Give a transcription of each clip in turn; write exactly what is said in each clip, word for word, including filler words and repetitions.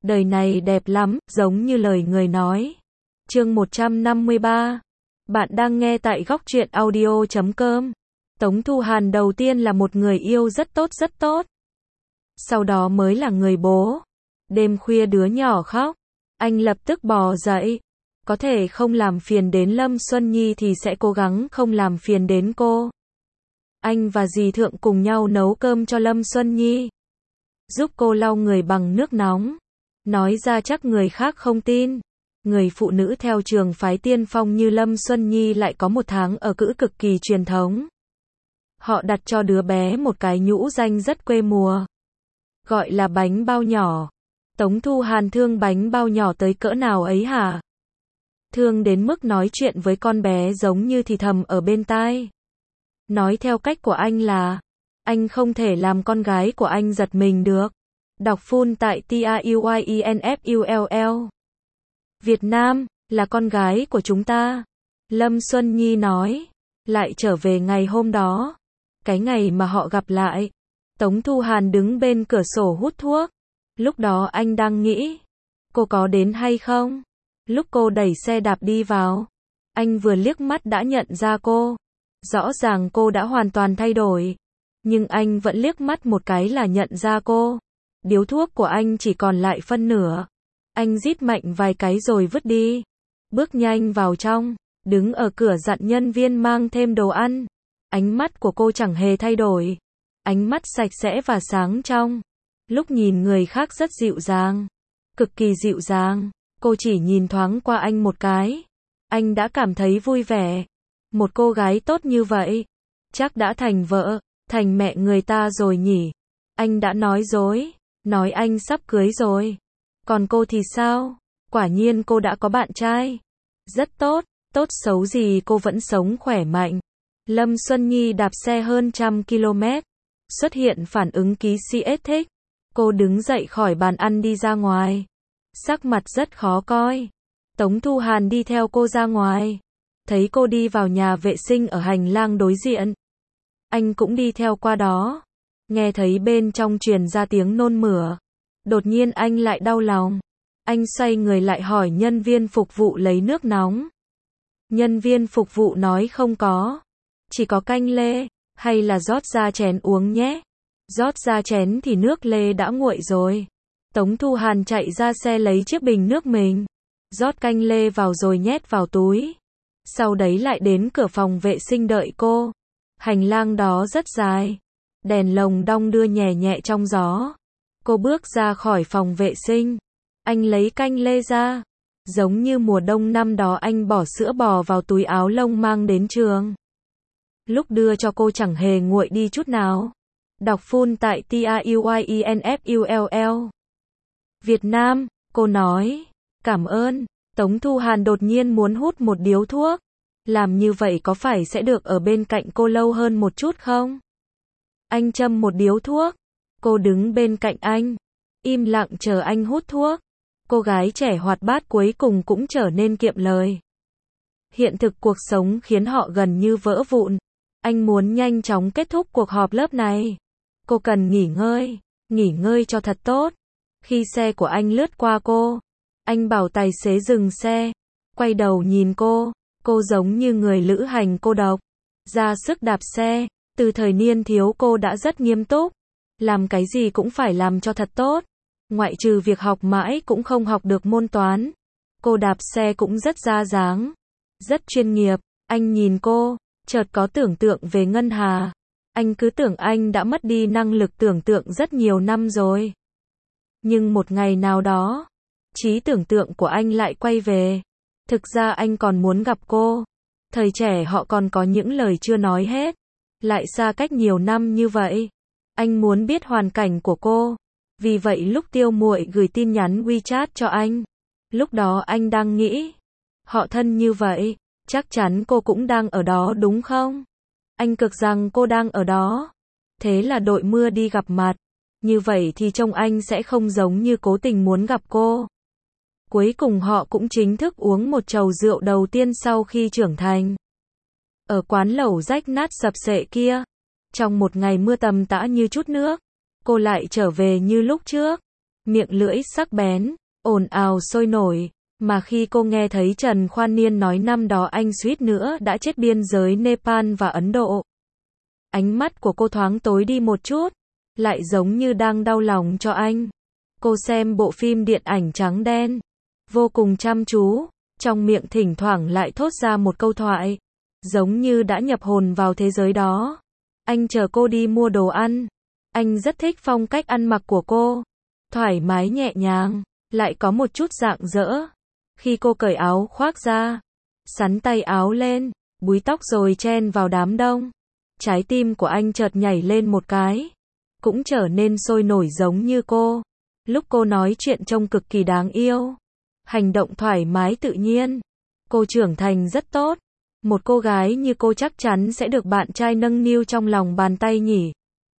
Đời này đẹp lắm, giống như lời người nói. Chương một trăm năm mươi ba. Bạn đang nghe tại góc truyện audio chấm com. Tống Thu Hàn đầu tiên là một người yêu rất tốt rất tốt. Sau đó mới là người bố. Đêm khuya đứa nhỏ khóc. Anh lập tức bò dậy. Có thể không làm phiền đến Lâm Xuân Nhi thì sẽ cố gắng không làm phiền đến cô. Anh và dì Thượng cùng nhau nấu cơm cho Lâm Xuân Nhi. Giúp cô lau người bằng nước nóng. Nói ra chắc người khác không tin. Người phụ nữ theo trường phái tiên phong như Lâm Xuân Nhi lại có một tháng ở cữ cực kỳ truyền thống. Họ đặt cho đứa bé một cái nhũ danh rất quê mùa. Gọi là bánh bao nhỏ. Tống Thu Hàn thương bánh bao nhỏ tới cỡ nào ấy hả? Thương đến mức nói chuyện với con bé giống như thì thầm ở bên tai. Nói theo cách của anh là, anh không thể làm con gái của anh giật mình được. Đọc full tại T A U Y E N F U L L. Việt Nam, là con gái của chúng ta. Lâm Xuân Nhi nói. Lại trở về ngày hôm đó. Cái ngày mà họ gặp lại. Tống Thu Hàn đứng bên cửa sổ hút thuốc. Lúc đó anh đang nghĩ. Cô có đến hay không? Lúc cô đẩy xe đạp đi vào. Anh vừa liếc mắt đã nhận ra cô. Rõ ràng cô đã hoàn toàn thay đổi. Nhưng anh vẫn liếc mắt một cái là nhận ra cô. Điếu thuốc của anh chỉ còn lại phân nửa. Anh rít mạnh vài cái rồi vứt đi. Bước nhanh vào trong. Đứng ở cửa dặn nhân viên mang thêm đồ ăn. Ánh mắt của cô chẳng hề thay đổi. Ánh mắt sạch sẽ và sáng trong. Lúc nhìn người khác rất dịu dàng. Cực kỳ dịu dàng. Cô chỉ nhìn thoáng qua anh một cái. Anh đã cảm thấy vui vẻ. Một cô gái tốt như vậy. Chắc đã thành vợ, thành mẹ người ta rồi nhỉ. Anh đã nói dối. Nói anh sắp cưới rồi. Còn cô thì sao? Quả nhiên cô đã có bạn trai. Rất tốt, tốt xấu gì cô vẫn sống khỏe mạnh. Lâm Xuân Nhi đạp xe hơn trăm km. Xuất hiện phản ứng ký xê ét thích. Cô đứng dậy khỏi bàn ăn đi ra ngoài. Sắc mặt rất khó coi. Tống Thu Hàn đi theo cô ra ngoài. Thấy cô đi vào nhà vệ sinh ở hành lang đối diện. Anh cũng đi theo qua đó. Nghe thấy bên trong truyền ra tiếng nôn mửa. Đột nhiên anh lại đau lòng. Anh xoay người lại hỏi nhân viên phục vụ lấy nước nóng. Nhân viên phục vụ nói không có. Chỉ có canh lê, hay là rót ra chén uống nhé. Rót ra chén thì nước lê đã nguội rồi. Tống Thu Hàn chạy ra xe lấy chiếc bình nước mình. Rót canh lê vào rồi nhét vào túi. Sau đấy lại đến cửa phòng vệ sinh đợi cô. Hành lang đó rất dài. Đèn lồng đong đưa nhẹ nhẹ trong gió. Cô bước ra khỏi phòng vệ sinh. Anh lấy canh lê ra. Giống như mùa đông năm đó anh bỏ sữa bò vào túi áo lông mang đến trường. Lúc đưa cho cô chẳng hề nguội đi chút nào. Đọc full tại T A U Y E N F U L L. Việt Nam, cô nói. Cảm ơn. Tống Thu Hàn đột nhiên muốn hút một điếu thuốc. Làm như vậy có phải sẽ được ở bên cạnh cô lâu hơn một chút không? Anh châm một điếu thuốc. Cô đứng bên cạnh anh. Im lặng chờ anh hút thuốc. Cô gái trẻ hoạt bát cuối cùng cũng trở nên kiệm lời. Hiện thực cuộc sống khiến họ gần như vỡ vụn. Anh muốn nhanh chóng kết thúc cuộc họp lớp này. Cô cần nghỉ ngơi. Nghỉ ngơi cho thật tốt. Khi xe của anh lướt qua cô. Anh bảo tài xế dừng xe. Quay đầu nhìn cô. Cô giống như người lữ hành cô độc. Ra sức đạp xe. Từ thời niên thiếu cô đã rất nghiêm túc. Làm cái gì cũng phải làm cho thật tốt. Ngoại trừ việc học mãi cũng không học được môn toán. Cô đạp xe cũng rất ra dáng. Rất chuyên nghiệp. Anh nhìn cô. Chợt có tưởng tượng về Ngân Hà. Anh cứ tưởng anh đã mất đi năng lực tưởng tượng rất nhiều năm rồi. Nhưng một ngày nào đó, trí tưởng tượng của anh lại quay về. Thực ra anh còn muốn gặp cô. Thời trẻ họ còn có những lời chưa nói hết. Lại xa cách nhiều năm như vậy. Anh muốn biết hoàn cảnh của cô. Vì vậy lúc Tiêu Muội gửi tin nhắn WeChat cho anh. Lúc đó anh đang nghĩ. Họ thân như vậy. Chắc chắn cô cũng đang ở đó đúng không? Anh cực rằng cô đang ở đó. Thế là đội mưa đi gặp mặt. Như vậy thì trông anh sẽ không giống như cố tình muốn gặp cô. Cuối cùng họ cũng chính thức uống một chầu rượu đầu tiên sau khi trưởng thành. Ở quán lẩu rách nát sập xệ kia. Trong một ngày mưa tầm tã như chút nước. Cô lại trở về như lúc trước. miệng lưỡi sắc bén, ồn ào sôi nổi. Mà khi cô nghe thấy Trần Khoan Niên nói năm đó anh suýt nữa đã chết biên giới Nepal và Ấn Độ, ánh mắt của cô thoáng tối đi một chút, lại giống như đang đau lòng cho anh. Cô xem bộ phim điện ảnh trắng đen, vô cùng chăm chú, trong miệng thỉnh thoảng lại thốt ra một câu thoại, giống như đã nhập hồn vào thế giới đó. Anh chờ cô đi mua đồ ăn. Anh rất thích phong cách ăn mặc của cô, thoải mái nhẹ nhàng, lại có một chút rạng rỡ. Khi cô cởi áo khoác ra, xắn tay áo lên, búi tóc rồi chen vào đám đông, trái tim của anh chợt nhảy lên một cái, cũng trở nên sôi nổi giống như cô. Lúc cô nói chuyện trông cực kỳ đáng yêu, hành động thoải mái tự nhiên. Cô trưởng thành rất tốt. Một cô gái như cô chắc chắn sẽ được bạn trai nâng niu trong lòng bàn tay nhỉ.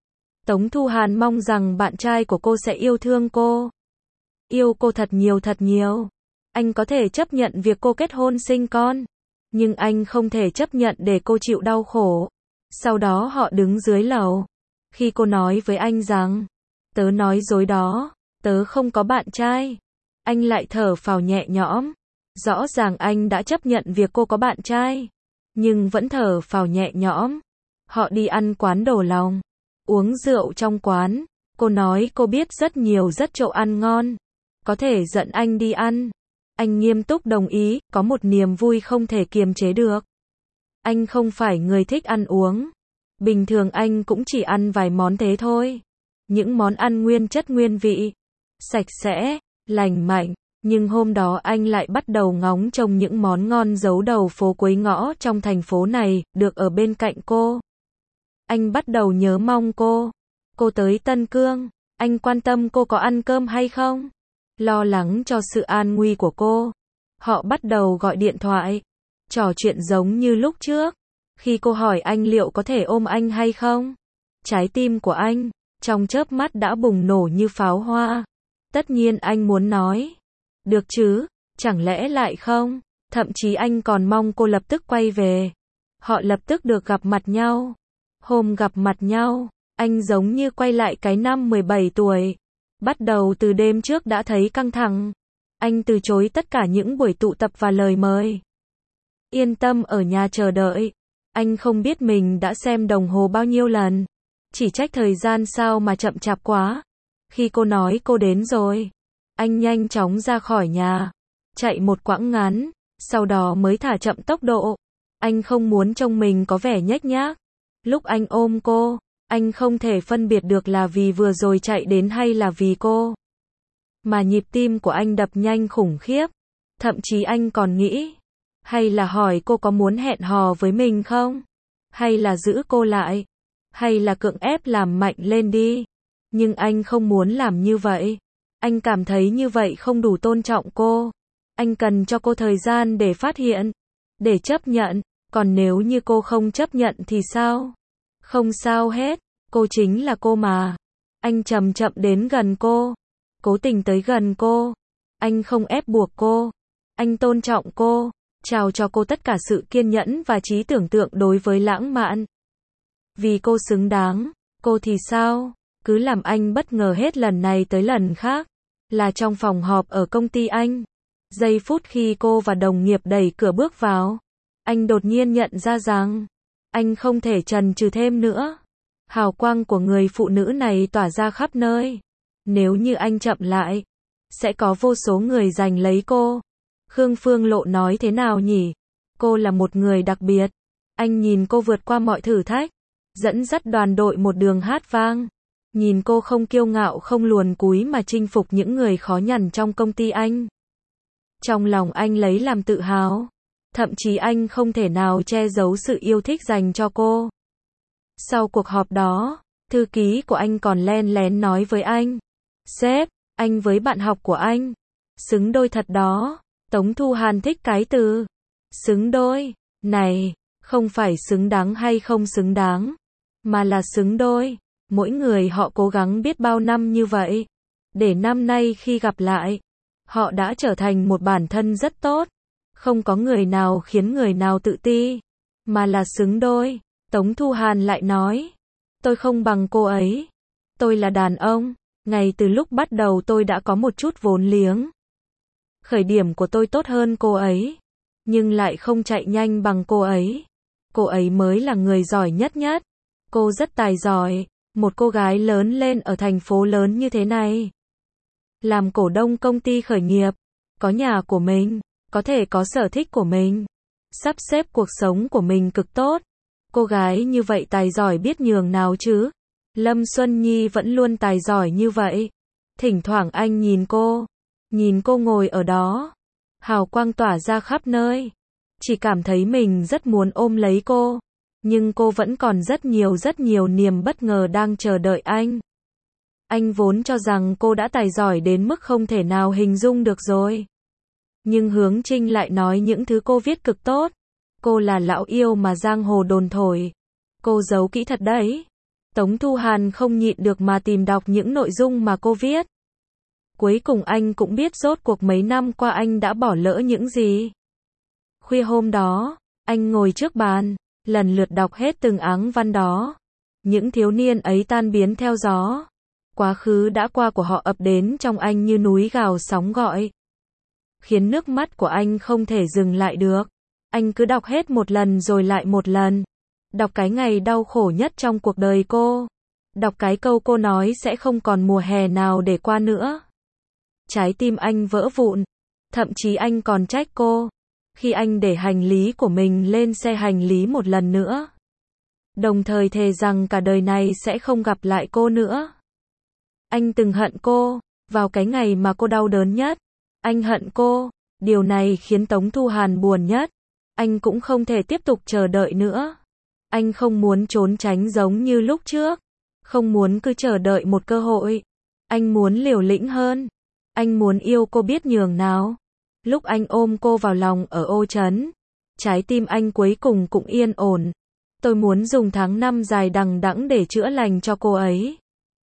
Tống Thu Hàn mong rằng bạn trai của cô sẽ yêu thương cô, yêu cô thật nhiều thật nhiều. Anh có thể chấp nhận việc cô kết hôn sinh con, nhưng anh không thể chấp nhận để cô chịu đau khổ. Sau đó họ đứng dưới lầu. Khi cô nói với anh rằng, tớ nói dối đó, tớ không có bạn trai, anh lại thở phào nhẹ nhõm. Rõ ràng anh đã chấp nhận việc cô có bạn trai, nhưng vẫn thở phào nhẹ nhõm. Họ đi ăn quán đồ lòng, uống rượu trong quán. Cô nói cô biết rất nhiều rất chỗ ăn ngon, có thể dẫn anh đi ăn. Anh nghiêm túc đồng ý, có một niềm vui không thể kiềm chế được. Anh không phải người thích ăn uống. Bình thường anh cũng chỉ ăn vài món thế thôi. Những món ăn nguyên chất nguyên vị, sạch sẽ, lành mạnh. Nhưng hôm đó anh lại bắt đầu ngóng trông những món ngon giấu đầu phố cuối ngõ trong thành phố này, được ở bên cạnh cô. Anh bắt đầu nhớ mong cô. Cô tới Tân Cương, anh quan tâm cô có ăn cơm hay không, lo lắng cho sự an nguy của cô. Họ bắt đầu gọi điện thoại, trò chuyện giống như lúc trước. Khi cô hỏi anh liệu có thể ôm anh hay không, trái tim của anh, trong chớp mắt đã bùng nổ như pháo hoa. Tất nhiên anh muốn nói, được chứ, chẳng lẽ lại không? Thậm chí anh còn mong cô lập tức quay về. Họ lập tức được gặp mặt nhau. Hôm gặp mặt nhau, anh giống như quay lại cái năm mười bảy tuổi. Bắt đầu từ đêm trước đã thấy căng thẳng. Anh từ chối tất cả những buổi tụ tập và lời mời. Yên tâm ở nhà chờ đợi. Anh không biết mình đã xem đồng hồ bao nhiêu lần. Chỉ trách thời gian sao mà chậm chạp quá. Khi cô nói cô đến rồi, anh nhanh chóng ra khỏi nhà, chạy một quãng ngắn, sau đó mới thả chậm tốc độ. Anh không muốn trông mình có vẻ nhếch nhác. Lúc anh ôm cô, anh không thể phân biệt được là vì vừa rồi chạy đến hay là vì cô. Mà nhịp tim của anh đập nhanh khủng khiếp. Thậm chí anh còn nghĩ, hay là hỏi cô có muốn hẹn hò với mình không? Hay là giữ cô lại? Hay là cưỡng ép làm mạnh lên đi? Nhưng anh không muốn làm như vậy. Anh cảm thấy như vậy không đủ tôn trọng cô. Anh cần cho cô thời gian để phát hiện, để chấp nhận. Còn nếu như cô không chấp nhận thì sao? Không sao hết, cô chính là cô mà. Anh chậm chậm đến gần cô, cố tình tới gần cô. Anh không ép buộc cô. Anh tôn trọng cô, trao cho cô tất cả sự kiên nhẫn và trí tưởng tượng đối với lãng mạn. Vì cô xứng đáng, cô thì sao? Cứ làm anh bất ngờ hết lần này tới lần khác. Là trong phòng họp ở công ty anh. Giây phút khi cô và đồng nghiệp đẩy cửa bước vào, anh đột nhiên nhận ra rằng, anh không thể chần chừ thêm nữa. Hào quang của người phụ nữ này tỏa ra khắp nơi. Nếu như anh chậm lại, sẽ có vô số người giành lấy cô. Khương Phương Lộ nói thế nào nhỉ? Cô là một người đặc biệt. Anh nhìn cô vượt qua mọi thử thách, dẫn dắt đoàn đội một đường hát vang. Nhìn cô không kiêu ngạo không luồn cúi mà chinh phục những người khó nhằn trong công ty anh. Trong lòng anh lấy làm tự hào. Thậm chí anh không thể nào che giấu sự yêu thích dành cho cô. Sau cuộc họp đó, thư ký của anh còn len lén nói với anh, sếp, anh với bạn học của anh, xứng đôi thật đó. Tống Thu Hàn thích cái từ xứng đôi này, không phải xứng đáng hay không xứng đáng, mà là xứng đôi. Mỗi người họ cố gắng biết bao năm như vậy, để năm nay khi gặp lại, họ đã trở thành một bản thân rất tốt. Không có người nào khiến người nào tự ti, mà là xứng đôi. Tống Thu Hàn lại nói, tôi không bằng cô ấy. Tôi là đàn ông, Ngay từ lúc bắt đầu tôi đã có một chút vốn liếng. Khởi điểm của tôi tốt hơn cô ấy, nhưng lại không chạy nhanh bằng cô ấy. Cô ấy mới là người giỏi nhất nhất. Cô rất tài giỏi, một cô gái lớn lên ở thành phố lớn như thế này. Làm cổ đông công ty khởi nghiệp, có nhà của mình, có thể có sở thích của mình, sắp xếp cuộc sống của mình cực tốt. Cô gái như vậy tài giỏi biết nhường nào chứ. Lâm Xuân Nhi vẫn luôn tài giỏi như vậy. Thỉnh thoảng anh nhìn cô, nhìn cô ngồi ở đó, hào quang tỏa ra khắp nơi. Chỉ cảm thấy mình rất muốn ôm lấy cô. Nhưng cô vẫn còn rất nhiều rất nhiều niềm bất ngờ đang chờ đợi anh. Anh vốn cho rằng cô đã tài giỏi đến mức không thể nào hình dung được rồi. Nhưng Hướng Trinh lại nói những thứ cô viết cực tốt. Cô là lão yêu mà giang hồ đồn thổi. Cô giấu kỹ thật đấy. Tống Thu Hàn không nhịn được mà tìm đọc những nội dung mà cô viết. Cuối cùng anh cũng biết rốt cuộc mấy năm qua anh đã bỏ lỡ những gì. Khuya hôm đó, anh ngồi trước bàn, lần lượt đọc hết từng áng văn đó. Những thiếu niên ấy tan biến theo gió. Quá khứ đã qua của họ ập đến trong anh như núi gào sóng gọi. Khiến nước mắt của anh không thể dừng lại được. Anh cứ đọc hết một lần rồi lại một lần. Đọc cái ngày đau khổ nhất trong cuộc đời cô. Đọc cái câu cô nói sẽ không còn mùa hè nào để qua nữa. Trái tim anh vỡ vụn. Thậm chí anh còn trách cô. Khi anh để hành lý của mình lên xe hành lý một lần nữa. Đồng thời thề rằng cả đời này sẽ không gặp lại cô nữa. Anh từng hận cô, vào cái ngày mà cô đau đớn nhất. Anh hận cô, điều này khiến Tống Thu Hàn buồn nhất. Anh cũng không thể tiếp tục chờ đợi nữa. Anh không muốn trốn tránh giống như lúc trước. Không muốn cứ chờ đợi một cơ hội. Anh muốn liều lĩnh hơn. Anh muốn yêu cô biết nhường nào. Lúc anh ôm cô vào lòng ở Ô Trấn, trái tim anh cuối cùng cũng yên ổn. Tôi muốn dùng tháng năm dài đằng đẵng để chữa lành cho cô ấy.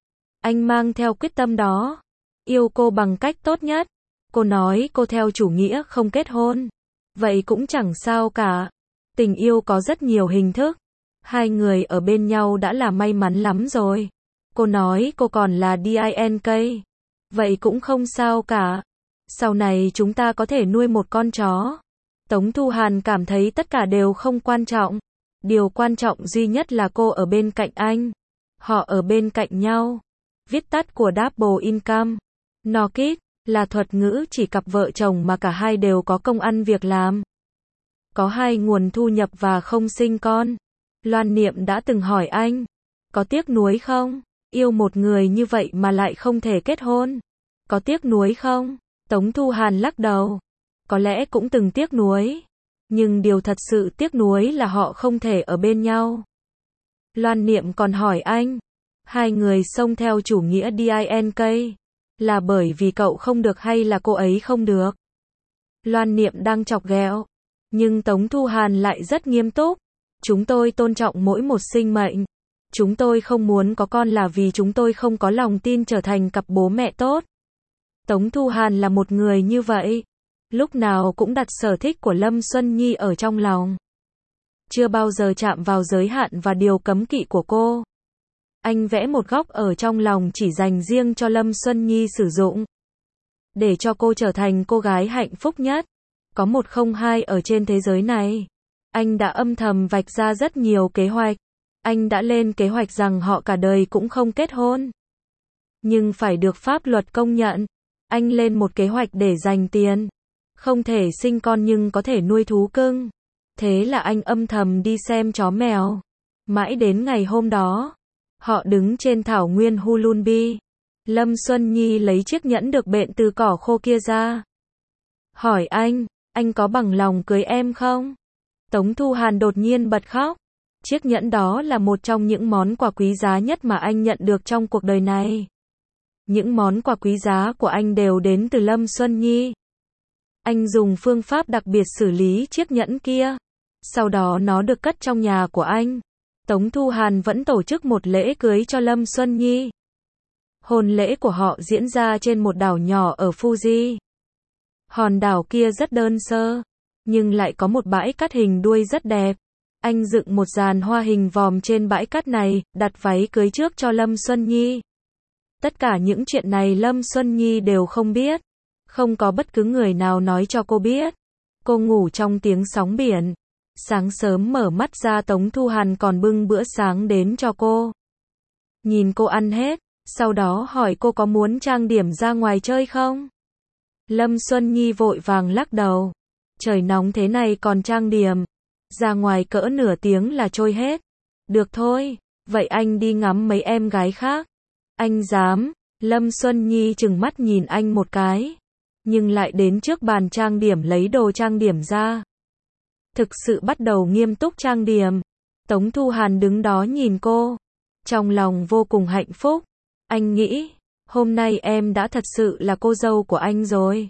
Anh mang theo quyết tâm đó. Yêu cô bằng cách tốt nhất. Cô nói cô theo chủ nghĩa không kết hôn. Vậy cũng chẳng sao cả. Tình yêu có rất nhiều hình thức. Hai người ở bên nhau đã là may mắn lắm rồi. Cô nói cô còn là đê i en ca. Vậy cũng không sao cả. Sau này chúng ta có thể nuôi một con chó. Tống Thu Hàn cảm thấy tất cả đều không quan trọng. Điều quan trọng duy nhất là cô ở bên cạnh anh. Họ ở bên cạnh nhau. Viết tắt của Double Income. Norkit là thuật ngữ chỉ cặp vợ chồng mà cả hai đều có công ăn việc làm. Có hai nguồn thu nhập và không sinh con. Loan Niệm đã từng hỏi anh. Có tiếc nuối không? Yêu một người như vậy mà lại không thể kết hôn. Có tiếc nuối không? Tống Thu Hàn lắc đầu. Có lẽ cũng từng tiếc nuối. Nhưng điều thật sự tiếc nuối là họ không thể ở bên nhau. Loan Niệm còn hỏi anh. Hai người xông theo chủ nghĩa đê i en ca. Là bởi vì cậu không được hay là cô ấy không được? Loan Niệm đang chọc ghẹo. Nhưng Tống Thu Hàn lại rất nghiêm túc. Chúng tôi tôn trọng mỗi một sinh mệnh. Chúng tôi không muốn có con là vì chúng tôi không có lòng tin trở thành cặp bố mẹ tốt. Tống Thu Hàn là một người như vậy. Lúc nào cũng đặt sở thích của Lâm Xuân Nhi ở trong lòng. Chưa bao giờ chạm vào giới hạn và điều cấm kỵ của cô. Anh vẽ một góc ở trong lòng chỉ dành riêng cho Lâm Xuân Nhi sử dụng. Để cho cô trở thành cô gái hạnh phúc nhất. Có một không hai ở trên thế giới này. Anh đã âm thầm vạch ra rất nhiều kế hoạch. Anh đã lên kế hoạch rằng họ cả đời cũng không kết hôn. Nhưng phải được pháp luật công nhận. Anh lên một kế hoạch để dành tiền. Không thể sinh con nhưng có thể nuôi thú cưng. Thế là anh âm thầm đi xem chó mèo. Mãi đến ngày hôm đó. Họ đứng trên thảo nguyên Hulunbi. Lâm Xuân Nhi lấy chiếc nhẫn được bện từ cỏ khô kia ra. Hỏi anh, anh có bằng lòng cưới em không? Tống Thu Hàn đột nhiên bật khóc. Chiếc nhẫn đó là một trong những món quà quý giá nhất mà anh nhận được trong cuộc đời này. Những món quà quý giá của anh đều đến từ Lâm Xuân Nhi. Anh dùng phương pháp đặc biệt xử lý chiếc nhẫn kia. Sau đó nó được cất trong nhà của anh. Tống Thu Hàn vẫn tổ chức một lễ cưới cho Lâm Xuân Nhi. Hôn lễ của họ diễn ra trên một đảo nhỏ ở Fuji. Hòn đảo kia rất đơn sơ, nhưng lại có một bãi cát hình đuôi rất đẹp. Anh dựng một giàn hoa hình vòm trên bãi cát này, đặt váy cưới trước cho Lâm Xuân Nhi. Tất cả những chuyện này Lâm Xuân Nhi đều không biết. Không có bất cứ người nào nói cho cô biết. Cô ngủ trong tiếng sóng biển. Sáng sớm mở mắt ra Tống Thu Hàn còn bưng bữa sáng đến cho cô. Nhìn cô ăn hết, sau đó hỏi cô có muốn trang điểm ra ngoài chơi không? Lâm Xuân Nhi vội vàng lắc đầu. Trời nóng thế này còn trang điểm. Ra ngoài cỡ nửa tiếng là trôi hết. Được thôi, vậy anh đi ngắm mấy em gái khác. Anh dám? Lâm Xuân Nhi trừng mắt nhìn anh một cái. Nhưng lại đến trước bàn trang điểm lấy đồ trang điểm ra. Thực sự bắt đầu nghiêm túc trang điểm. Tống Thu Hàn đứng đó nhìn cô. Trong lòng vô cùng hạnh phúc. Anh nghĩ, hôm nay em đã thật sự là cô dâu của anh rồi.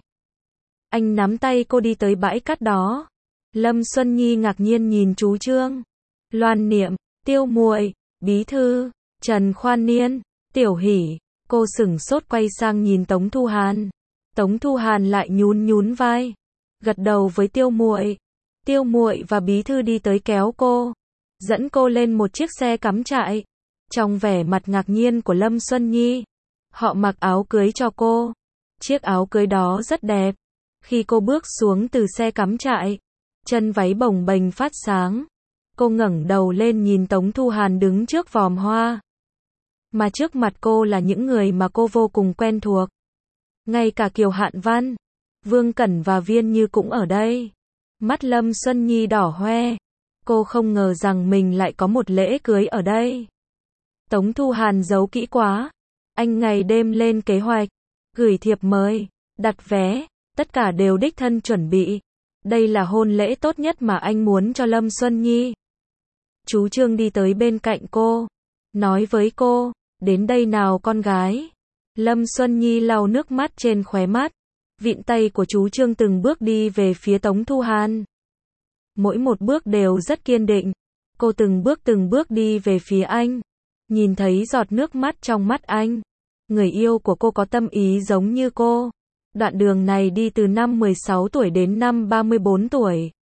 Anh nắm tay cô đi tới bãi cát đó. Lâm Xuân Nhi ngạc nhiên nhìn chú Trương, Loan Niệm, Tiêu Muội, Bí Thư, Trần Khoan Niên, Tiểu Hỷ. Cô sửng sốt quay sang nhìn Tống Thu Hàn. Tống Thu Hàn lại nhún nhún vai, gật đầu với Tiêu Muội. Tiêu Muội và Bí Thư đi tới kéo cô, dẫn cô lên một chiếc xe cắm trại. Trong vẻ mặt ngạc nhiên của Lâm Xuân Nhi, họ mặc áo cưới cho cô. Chiếc áo cưới đó rất đẹp. Khi cô bước xuống từ xe cắm trại, chân váy bồng bềnh phát sáng. Cô ngẩng đầu lên nhìn Tống Thu Hàn đứng trước vòm hoa. Mà trước mặt cô là những người mà cô vô cùng quen thuộc. Ngay cả Kiều Hạn Văn, Vương Cẩn và Viên Như cũng ở đây. Mắt Lâm Xuân Nhi đỏ hoe. Cô không ngờ rằng mình lại có một lễ cưới ở đây. Tống Thu Hàn giấu kỹ quá. Anh ngày đêm lên kế hoạch, gửi thiệp mời, đặt vé, tất cả đều đích thân chuẩn bị. Đây là hôn lễ tốt nhất mà anh muốn cho Lâm Xuân Nhi. Chú Trương đi tới bên cạnh cô, nói với cô, đến đây nào con gái. Lâm Xuân Nhi lau nước mắt trên khóe mắt, vịn tay của chú Trương từng bước đi về phía Tống Thu Hàn. Mỗi một bước đều rất kiên định, cô từng bước từng bước đi về phía anh. Nhìn thấy giọt nước mắt trong mắt anh. Người yêu của cô có tâm ý giống như cô. Đoạn đường này đi từ năm mười sáu tuổi đến năm ba mươi bốn tuổi.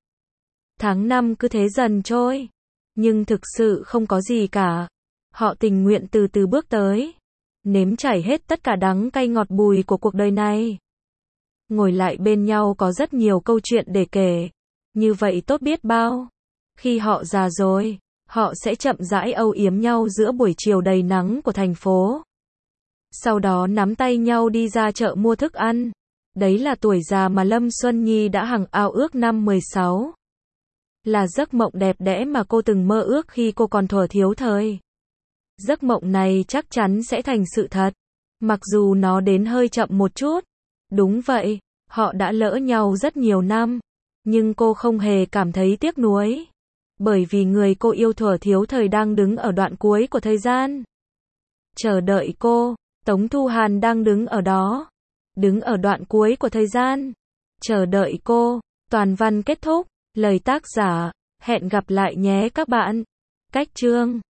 Tháng năm cứ thế dần trôi. Nhưng thực sự không có gì cả. Họ tình nguyện từ từ bước tới. Nếm trải hết tất cả đắng cay ngọt bùi của cuộc đời này. Ngồi lại bên nhau có rất nhiều câu chuyện để kể. Như vậy tốt biết bao. Khi họ già rồi, họ sẽ chậm rãi âu yếm nhau giữa buổi chiều đầy nắng của thành phố. Sau đó nắm tay nhau đi ra chợ mua thức ăn. Đấy là tuổi già mà Lâm Xuân Nhi đã hằng ao ước năm mười sáu. Là giấc mộng đẹp đẽ mà cô từng mơ ước khi cô còn thuở thiếu thời. Giấc mộng này chắc chắn sẽ thành sự thật. Mặc dù nó đến hơi chậm một chút. Đúng vậy, họ đã lỡ nhau rất nhiều năm. Nhưng cô không hề cảm thấy tiếc nuối. Bởi vì người cô yêu thuở thiếu thời đang đứng ở đoạn cuối của thời gian. Chờ đợi cô, Tống Thu Hàn đang đứng ở đó. Đứng ở đoạn cuối của thời gian. Chờ đợi cô. Toàn văn kết thúc. Lời tác giả. Hẹn gặp lại nhé các bạn. Cách chương